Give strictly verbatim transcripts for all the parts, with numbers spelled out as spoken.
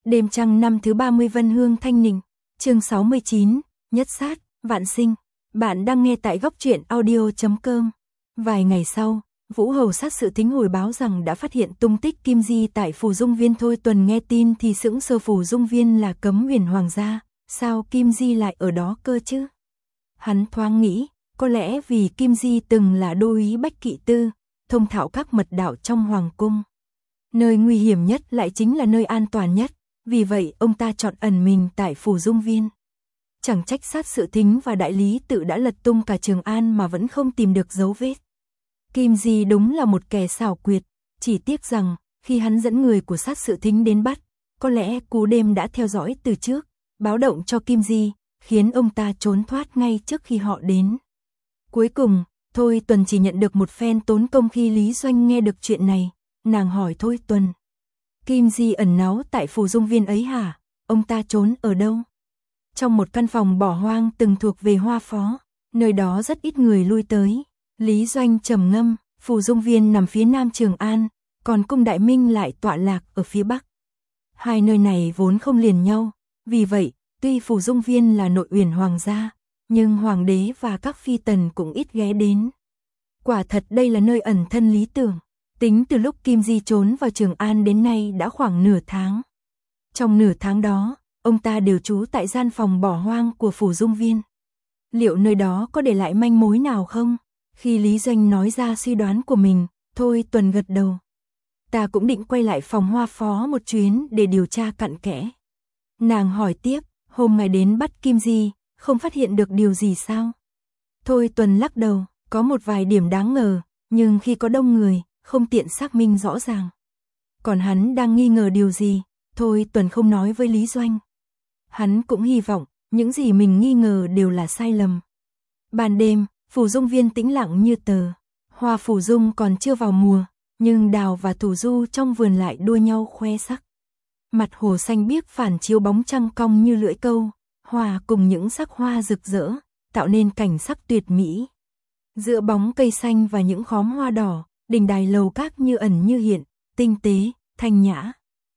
Đêm trăng năm thứ ba mươi Vân Hương Thanh Ninh, chương sáu mươi chín, Nhất Sát, Vạn Sinh. Bạn đang nghe tại góc truyện audio chấm com. Vài ngày sau, Vũ Hầu sát sự thính hồi báo rằng đã phát hiện tung tích Kim Di tại Phù Dung Viên. Thôi Tuần nghe tin thì sững sờ. Phù Dung Viên là cấm huyền hoàng gia, sao Kim Di lại ở đó cơ chứ? Hắn thoáng nghĩ, có lẽ vì Kim Di từng là đô úy Bách Kỵ Tư, thông thạo các mật đạo trong hoàng cung. Nơi nguy hiểm nhất lại chính là nơi an toàn nhất, vì vậy ông ta chọn ẩn mình tại Phù Dung Viên. Chẳng trách sát sự thính và đại lý tự đã lật tung cả Trường An mà vẫn không tìm được dấu vết. Kim Di đúng là một kẻ xảo quyệt, chỉ tiếc rằng khi hắn dẫn người của sát sự thính đến bắt, có lẽ cú đêm đã theo dõi từ trước, báo động cho Kim Di, khiến ông ta trốn thoát ngay trước khi họ đến. Cuối cùng, Thôi Tuần chỉ nhận được một phen tốn công. Khi Lý Doanh nghe được chuyện này, nàng hỏi Thôi Tuần: Kim Di ẩn náu tại Phù Dung Viên ấy hả? Ông ta trốn ở đâu? Trong một căn phòng bỏ hoang từng thuộc về Hoa Phó, nơi đó rất ít người lui tới. Lý Doanh trầm ngâm, Phù Dung Viên nằm phía nam Trường An, còn cung Đại Minh lại tọa lạc ở phía bắc. Hai nơi này vốn không liền nhau, vì vậy, tuy Phù Dung Viên là nội uyển hoàng gia, nhưng hoàng đế và các phi tần cũng ít ghé đến. Quả thật đây là nơi ẩn thân lý tưởng. Tính từ lúc Kim Di trốn vào Trường An đến nay đã khoảng nửa tháng. Trong nửa tháng đó, ông ta đều trú tại gian phòng bỏ hoang của Phù Dung Viên. Liệu nơi đó có để lại manh mối nào không? Khi Lý Doanh nói ra suy đoán của mình, Thôi Tuần gật đầu. Ta cũng định quay lại phòng Hoa Phó một chuyến để điều tra cặn kẽ. Nàng hỏi tiếp, hôm ngày đến bắt Kim Di, không phát hiện được điều gì sao? Thôi Tuần lắc đầu, có một vài điểm đáng ngờ, nhưng khi có đông người, không tiện xác minh rõ ràng. Còn hắn đang nghi ngờ điều gì? Thôi Tuần không nói với Lý Doanh. Hắn cũng hy vọng, những gì mình nghi ngờ đều là sai lầm. Ban đêm, Phù Dung Viên tĩnh lặng như tờ. Hoa Phù Dung còn chưa vào mùa, nhưng đào và thủ du trong vườn lại đua nhau khoe sắc. Mặt hồ xanh biếc phản chiếu bóng trăng cong như lưỡi câu, hòa cùng những sắc hoa rực rỡ, tạo nên cảnh sắc tuyệt mỹ. Giữa bóng cây xanh và những khóm hoa đỏ, đình đài lầu các như ẩn như hiện, tinh tế, thanh nhã.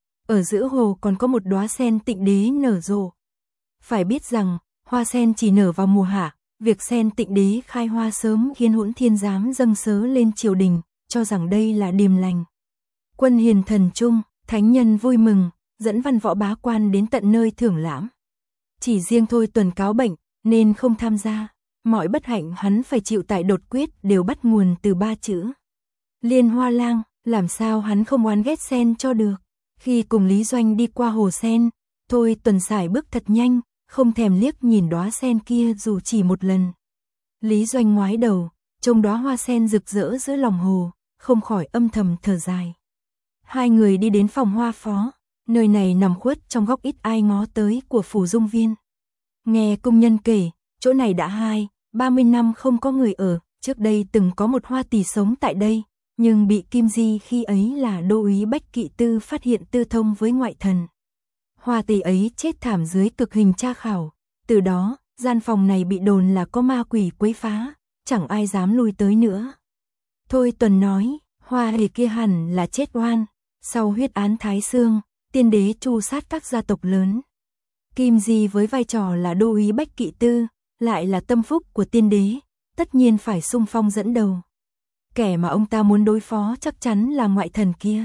Ở giữa hồ còn có một đóa sen tịnh đế nở rộ. Phải biết rằng, hoa sen chỉ nở vào mùa hạ, việc sen tịnh đế khai hoa sớm khiến Hỗn Thiên Giám dâng sớ lên triều đình, cho rằng đây là điềm lành. Quân hiền thần trung, thánh nhân vui mừng, dẫn văn võ bá quan đến tận nơi thưởng lãm. Chỉ riêng Thôi Tuần cáo bệnh, nên không tham gia. Mọi bất hạnh hắn phải chịu tại đột quyết đều bắt nguồn từ ba chữ Liên Hoa Lang. Làm sao hắn không oán ghét sen cho được. Khi cùng Lý Doanh đi qua hồ sen, Thôi Tuần sải bước thật nhanh, không thèm liếc nhìn đóa sen kia dù chỉ một lần. Lý Doanh ngoái đầu, trông đóa hoa sen rực rỡ giữa lòng hồ, không khỏi âm thầm thở dài. Hai người đi đến phòng Hoa Phó, nơi này nằm khuất trong góc ít ai ngó tới của Phù Dung Viên. Nghe công nhân kể, chỗ này đã hai, ba mươi năm không có người ở, trước đây từng có một hoa tỷ sống tại đây, nhưng bị Kim Di khi ấy là đô úy Bách Kỵ Tư phát hiện tư thông với ngoại thần. Hoa tỷ ấy chết thảm dưới cực hình tra khảo, từ đó, gian phòng này bị đồn là có ma quỷ quấy phá, chẳng ai dám lui tới nữa. Thôi Tuần nói, hoa tỷ kia hẳn là chết oan, sau huyết án Thái Xương, tiên đế tru sát các gia tộc lớn. Kim Di với vai trò là đô úy Bách Kỵ Tư, lại là tâm phúc của tiên đế, tất nhiên phải xung phong dẫn đầu. Kẻ mà ông ta muốn đối phó chắc chắn là ngoại thần kia.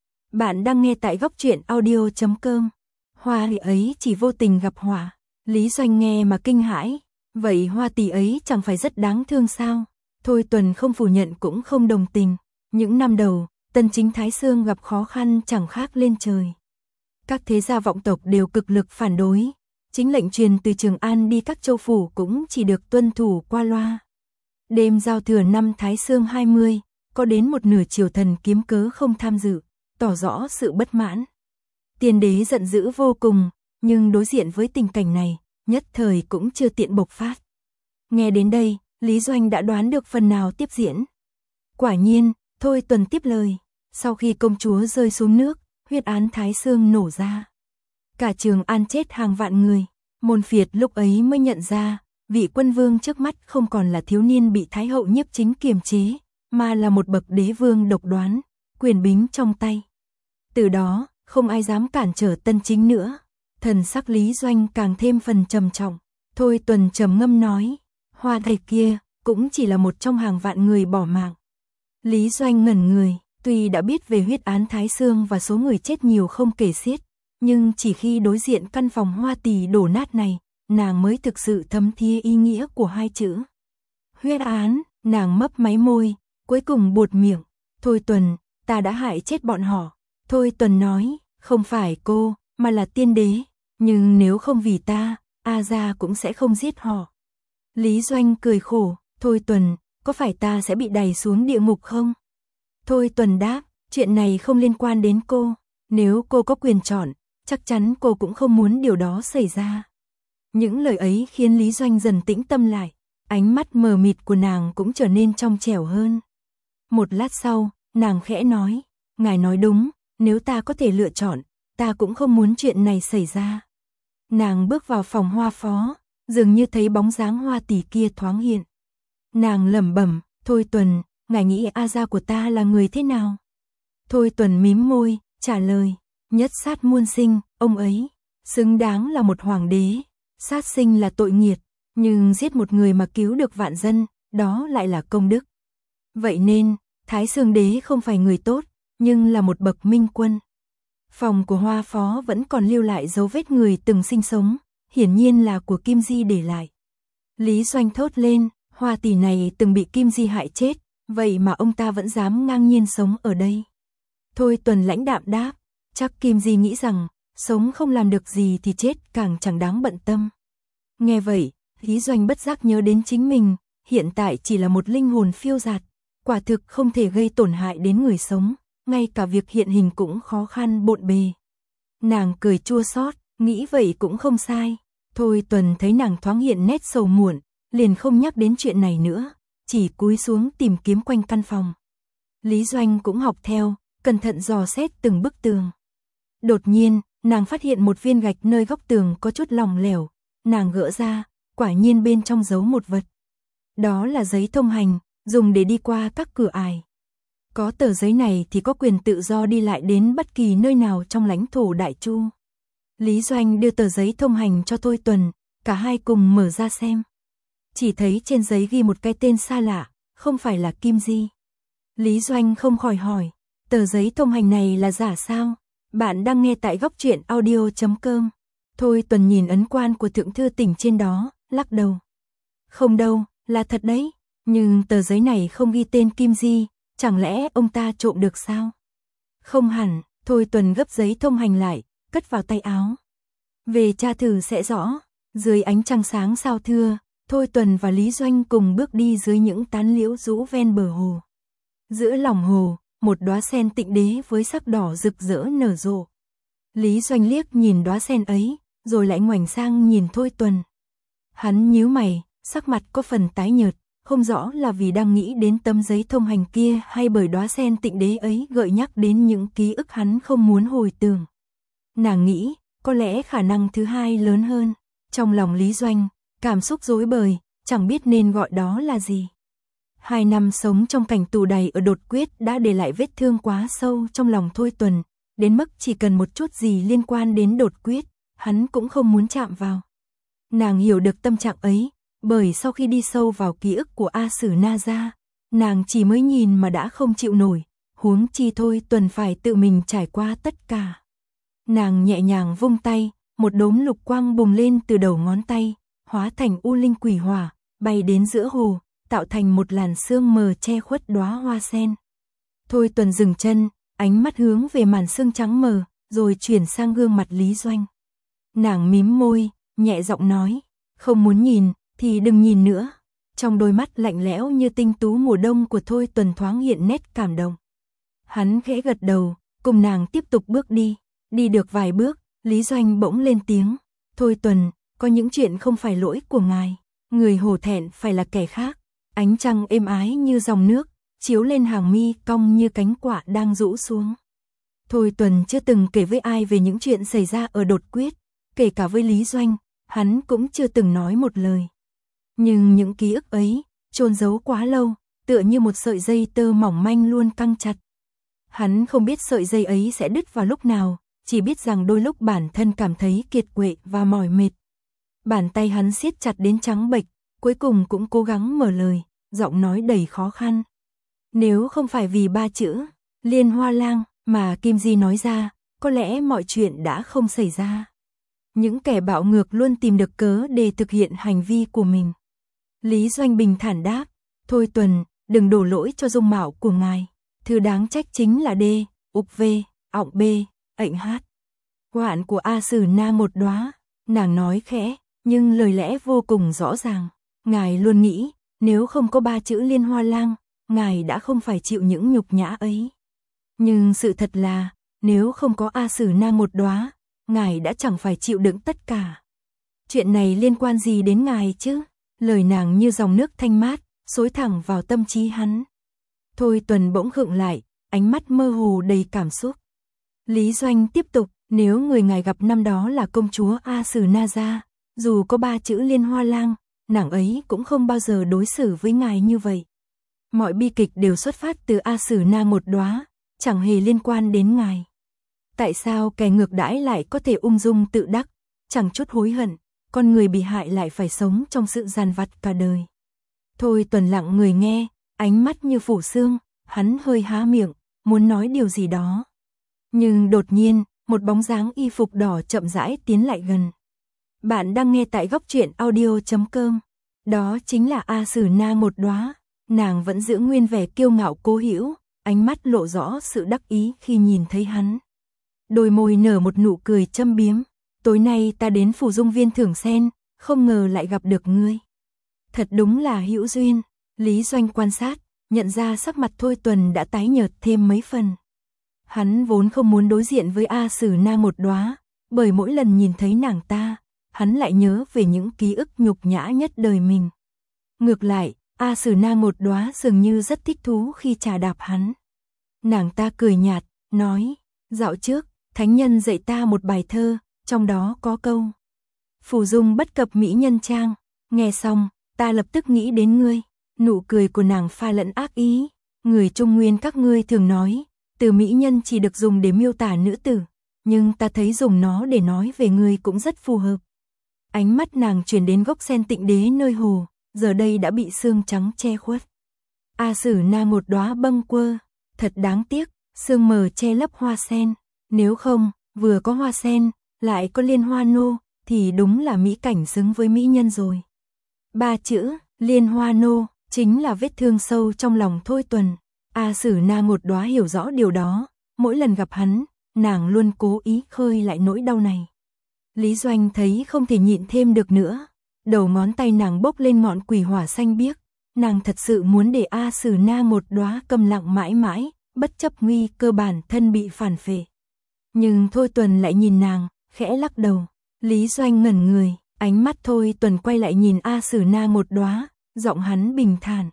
Bạn đang nghe tại góc truyện audio chấm com. Hoa tỷ ấy chỉ vô tình gặp họa. Lý Doanh nghe mà kinh hãi. Vậy hoa tỷ ấy chẳng phải rất đáng thương sao? Thôi Tuần không phủ nhận cũng không đồng tình. Những năm đầu, Tân Chính Thái Xương gặp khó khăn chẳng khác lên trời. Các thế gia vọng tộc đều cực lực phản đối. Chính lệnh truyền từ Trường An đi các châu phủ cũng chỉ được tuân thủ qua loa. Đêm giao thừa năm Thái Xương hai mươi, có đến một nửa triều thần kiếm cớ không tham dự, tỏ rõ sự bất mãn. Tiên đế giận dữ vô cùng, nhưng đối diện với tình cảnh này, nhất thời cũng chưa tiện bộc phát. Nghe đến đây, Lý Doanh đã đoán được phần nào tiếp diễn. Quả nhiên, Thôi Tuần tiếp lời, sau khi công chúa rơi xuống nước, huyết án Thái Xương nổ ra. Cả Trường An chết hàng vạn người, môn phiệt lúc ấy mới nhận ra, vị quân vương trước mắt không còn là thiếu niên bị Thái hậu Nhiếp Chính kiềm chế, mà là một bậc đế vương độc đoán, quyền bính trong tay. Từ đó, không ai dám cản trở Tân Chính nữa. Thần sắc Lý Doanh càng thêm phần trầm trọng. Thôi Tuần trầm ngâm nói, Hoa thầy kia cũng chỉ là một trong hàng vạn người bỏ mạng. Lý Doanh ngẩn người, tuy đã biết về huyết án Thái Sương và số người chết nhiều không kể xiết, nhưng chỉ khi đối diện căn phòng Hoa Tỷ đổ nát này, nàng mới thực sự thấm thía ý nghĩa của hai chữ. Huyết án, nàng mấp máy môi, cuối cùng buột miệng, Thôi Tuần, ta đã hại chết bọn họ. Thôi Tuần nói, không phải cô, mà là tiên đế, nhưng nếu không vì ta, A Gia cũng sẽ không giết họ. Lý Doanh cười khổ, Thôi Tuần, có phải ta sẽ bị đày xuống địa ngục không? Thôi Tuần đáp, chuyện này không liên quan đến cô, nếu cô có quyền chọn, chắc chắn cô cũng không muốn điều đó xảy ra. Những lời ấy khiến Lý Doanh dần tĩnh tâm lại, ánh mắt mờ mịt của nàng cũng trở nên trong trẻo hơn. Một lát sau, nàng khẽ nói, ngài nói đúng, nếu ta có thể lựa chọn, ta cũng không muốn chuyện này xảy ra. Nàng bước vào phòng Hoa Phó, dường như thấy bóng dáng Hoa Tỷ kia thoáng hiện. Nàng lẩm bẩm, Thôi Tuần, ngài nghĩ A Gia của ta là người thế nào? Thôi Tuần mím môi, trả lời, nhất sát muôn sinh, ông ấy xứng đáng là một hoàng đế. Sát sinh là tội nghiệt, nhưng giết một người mà cứu được vạn dân, đó lại là công đức. Vậy nên, Thái Sương Đế không phải người tốt, nhưng là một bậc minh quân. Phòng của Hoa Phó vẫn còn lưu lại dấu vết người từng sinh sống, hiển nhiên là của Kim Di để lại. Lý Doanh thốt lên, Hoa Tỷ này từng bị Kim Di hại chết, vậy mà ông ta vẫn dám ngang nhiên sống ở đây. Thôi Tuần lãnh đạm đáp, chắc Kim Di nghĩ rằng, sống không làm được gì thì chết càng chẳng đáng bận tâm. Nghe vậy, Lý Doanh bất giác nhớ đến chính mình, hiện tại chỉ là một linh hồn phiêu dạt, quả thực không thể gây tổn hại đến người sống, ngay cả việc hiện hình cũng khó khăn bộn bề. Nàng cười chua xót, nghĩ vậy cũng không sai. Thôi Tuần thấy nàng thoáng hiện nét sầu muộn, liền không nhắc đến chuyện này nữa, chỉ cúi xuống tìm kiếm quanh căn phòng. Lý Doanh cũng học theo, cẩn thận dò xét từng bức tường. Đột nhiên, nàng phát hiện một viên gạch nơi góc tường có chút lỏng lẻo, nàng gỡ ra, quả nhiên bên trong giấu một vật. Đó là giấy thông hành, dùng để đi qua các cửa ải. Có tờ giấy này thì có quyền tự do đi lại đến bất kỳ nơi nào trong lãnh thổ Đại Chu. Lý Doanh đưa tờ giấy thông hành cho Thôi Tuần, cả hai cùng mở ra xem. Chỉ thấy trên giấy ghi một cái tên xa lạ, không phải là Kim Di. Lý Doanh không khỏi hỏi, tờ giấy thông hành này là giả sao? Bạn đang nghe tại góc truyện audio chấm com. Thôi Tuần nhìn ấn quan của Thượng Thư Tỉnh trên đó, lắc đầu. Không đâu, là thật đấy, nhưng tờ giấy này không ghi tên Kim Di, chẳng lẽ ông ta trộm được sao? Không hẳn, Thôi Tuần gấp giấy thông hành lại, cất vào tay áo. Về tra thử sẽ rõ. Dưới ánh trăng sáng sao thưa, Thôi Tuần và Lý Doanh cùng bước đi dưới những tán liễu rũ ven bờ hồ. Giữa lòng hồ, một đóa sen tịnh đế với sắc đỏ rực rỡ nở rộ. Lý Doanh liếc nhìn đóa sen ấy, rồi lại ngoảnh sang nhìn Thôi Tuần. Hắn nhíu mày, sắc mặt có phần tái nhợt, không rõ là vì đang nghĩ đến tấm giấy thông hành kia hay bởi đóa sen tịnh đế ấy gợi nhắc đến những ký ức hắn không muốn hồi tưởng. Nàng nghĩ, có lẽ khả năng thứ hai lớn hơn. Trong lòng Lý Doanh, cảm xúc rối bời, chẳng biết nên gọi đó là gì. Hai năm sống trong cảnh tù đầy ở Đột Quyết đã để lại vết thương quá sâu trong lòng Thôi Tuần, đến mức chỉ cần một chút gì liên quan đến Đột Quyết, hắn cũng không muốn chạm vào. Nàng hiểu được tâm trạng ấy, bởi sau khi đi sâu vào ký ức của A Sử Na Gia, nàng chỉ mới nhìn mà đã không chịu nổi, huống chi Thôi Tuần phải tự mình trải qua tất cả. Nàng nhẹ nhàng vung tay, một đốm lục quang bùng lên từ đầu ngón tay, hóa thành u linh quỷ hỏa, bay đến giữa hồ, tạo thành một làn sương mờ che khuất đóa hoa sen. Thôi Tuần dừng chân, ánh mắt hướng về màn sương trắng mờ, rồi chuyển sang gương mặt Lý Doanh. Nàng mím môi, nhẹ giọng nói, không muốn nhìn, thì đừng nhìn nữa. Trong đôi mắt lạnh lẽo như tinh tú mùa đông của Thôi Tuần thoáng hiện nét cảm động. Hắn khẽ gật đầu, cùng nàng tiếp tục bước đi. Đi được vài bước, Lý Doanh bỗng lên tiếng. Thôi Tuần, có những chuyện không phải lỗi của ngài. Người hổ thẹn phải là kẻ khác. Ánh trăng êm ái như dòng nước, chiếu lên hàng mi cong như cánh quạ đang rũ xuống. Thôi Tuần chưa từng kể với ai về những chuyện xảy ra ở Đột Quyết, kể cả với Lý Doanh, hắn cũng chưa từng nói một lời. Nhưng những ký ức ấy, chôn giấu quá lâu, tựa như một sợi dây tơ mỏng manh luôn căng chặt. Hắn không biết sợi dây ấy sẽ đứt vào lúc nào, chỉ biết rằng đôi lúc bản thân cảm thấy kiệt quệ và mỏi mệt. Bàn tay hắn siết chặt đến trắng bệch, cuối cùng cũng cố gắng mở lời, giọng nói đầy khó khăn. Nếu không phải vì ba chữ Liên Hoa Lang mà Kim Di nói ra, có lẽ mọi chuyện đã không xảy ra. Những kẻ bạo ngược luôn tìm được cớ để thực hiện hành vi của mình. Lý Doanh bình thản đáp, thôi Tuần, đừng đổ lỗi cho dung mạo của ngài. Thứ đáng trách chính là D, ục V, ọng B, ệnh H. Hoạn của A Sử Na một đóa, nàng nói khẽ, nhưng lời lẽ vô cùng rõ ràng. Ngài luôn nghĩ, nếu không có ba chữ Liên Hoa Lang, ngài đã không phải chịu những nhục nhã ấy. Nhưng sự thật là, nếu không có A Sử Na một đóa, ngài đã chẳng phải chịu đựng tất cả. Chuyện này liên quan gì đến ngài chứ? Lời nàng như dòng nước thanh mát, xối thẳng vào tâm trí hắn. Thôi Tuần bỗng khựng lại, ánh mắt mơ hồ đầy cảm xúc. Lý Doanh tiếp tục, nếu người ngài gặp năm đó là công chúa A Sử Na Gia, dù có ba chữ Liên Hoa Lang, nàng ấy cũng không bao giờ đối xử với ngài như vậy. Mọi bi kịch đều xuất phát từ A Sử Na một đóa, chẳng hề liên quan đến ngài. Tại sao kẻ ngược đãi lại có thể ung dung tự đắc, chẳng chút hối hận, con người bị hại lại phải sống trong sự giàn vặt cả đời. Thôi Tuần lặng người nghe, ánh mắt như phủ sương, hắn hơi há miệng, muốn nói điều gì đó. Nhưng đột nhiên, một bóng dáng y phục đỏ chậm rãi tiến lại gần. Bạn đang nghe tại góc truyện audio chấm com. Đó chính là A Sử Na một đóa. Nàng vẫn giữ nguyên vẻ kiêu ngạo cố hữu, ánh mắt lộ rõ sự đắc ý khi nhìn thấy hắn. Đôi môi nở một nụ cười châm biếm. Tối nay ta đến Phủ Dung Viên thưởng sen, không ngờ lại gặp được ngươi. Thật đúng là hữu duyên. Lý Doanh quan sát, nhận ra sắc mặt Thôi Tuần đã tái nhợt thêm mấy phần. Hắn vốn không muốn đối diện với A Sử Na một đóa, bởi mỗi lần nhìn thấy nàng ta, hắn lại nhớ về những ký ức nhục nhã nhất đời mình. Ngược lại, A Sử Na một đóa dường như rất thích thú khi trà đạp hắn. Nàng ta cười nhạt, nói, dạo trước, thánh nhân dạy ta một bài thơ, trong đó có câu Phủ Dung bất cập mỹ nhân trang. Nghe xong, ta lập tức nghĩ đến ngươi. Nụ cười của nàng pha lẫn ác ý. Người Trung Nguyên các ngươi thường nói, từ mỹ nhân chỉ được dùng để miêu tả nữ tử, nhưng ta thấy dùng nó để nói về ngươi cũng rất phù hợp. Ánh mắt nàng chuyển đến gốc sen Tịnh Đế nơi hồ, giờ đây đã bị sương trắng che khuất. A Sử Na một đóa bâng quơ, thật đáng tiếc, sương mờ che lấp hoa sen. Nếu không, vừa có hoa sen, lại có Liên Hoa Nô, thì đúng là mỹ cảnh xứng với mỹ nhân rồi. Ba chữ, Liên Hoa Nô, chính là vết thương sâu trong lòng Thôi Tuần. A Sử Na một đóa hiểu rõ điều đó, mỗi lần gặp hắn, nàng luôn cố ý khơi lại nỗi đau này. Lý Doanh thấy không thể nhịn thêm được nữa, đầu ngón tay nàng bốc lên ngọn quỷ hỏa xanh biếc, nàng thật sự muốn để A Sử Na một đóa câm lặng mãi mãi, bất chấp nguy cơ bản thân bị phản phệ. Nhưng Thôi Tuần lại nhìn nàng, khẽ lắc đầu. Lý Doanh ngẩn người, ánh mắt Thôi Tuần quay lại nhìn A Sử Na một đóa, giọng hắn bình thản.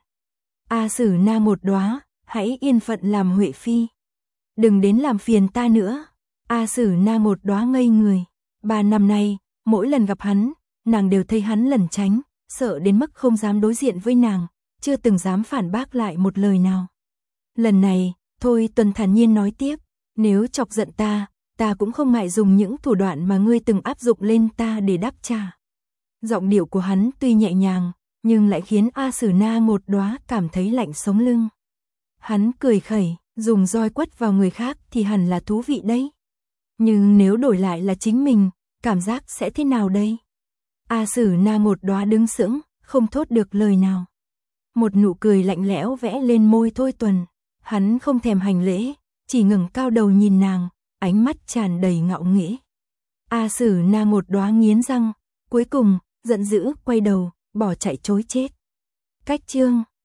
A Sử Na một đóa, hãy yên phận làm huệ phi. Đừng đến làm phiền ta nữa. A Sử Na một đóa ngây người. Ba năm nay, mỗi lần gặp hắn, nàng đều thấy hắn lẩn tránh, sợ đến mức không dám đối diện với nàng, chưa từng dám phản bác lại một lời nào. Lần này, Thôi Tuần thản nhiên nói tiếp, nếu chọc giận ta, ta cũng không ngại dùng những thủ đoạn mà ngươi từng áp dụng lên ta để đáp trả. Giọng điệu của hắn tuy nhẹ nhàng, nhưng lại khiến A Sử Na một đóa cảm thấy lạnh sống lưng. Hắn cười khẩy, dùng roi quất vào người khác thì hẳn là thú vị đấy. Nhưng nếu đổi lại là chính mình, cảm giác sẽ thế nào đây? A Sử Na một đóa đứng sững, không thốt được lời nào. Một nụ cười lạnh lẽo vẽ lên môi Thôi Tuần. Hắn không thèm hành lễ, chỉ ngẩng cao đầu nhìn nàng, ánh mắt tràn đầy ngạo nghễ. A Sử Na một đóa nghiến răng, cuối cùng, giận dữ, quay đầu, bỏ chạy trối chết. Cách chương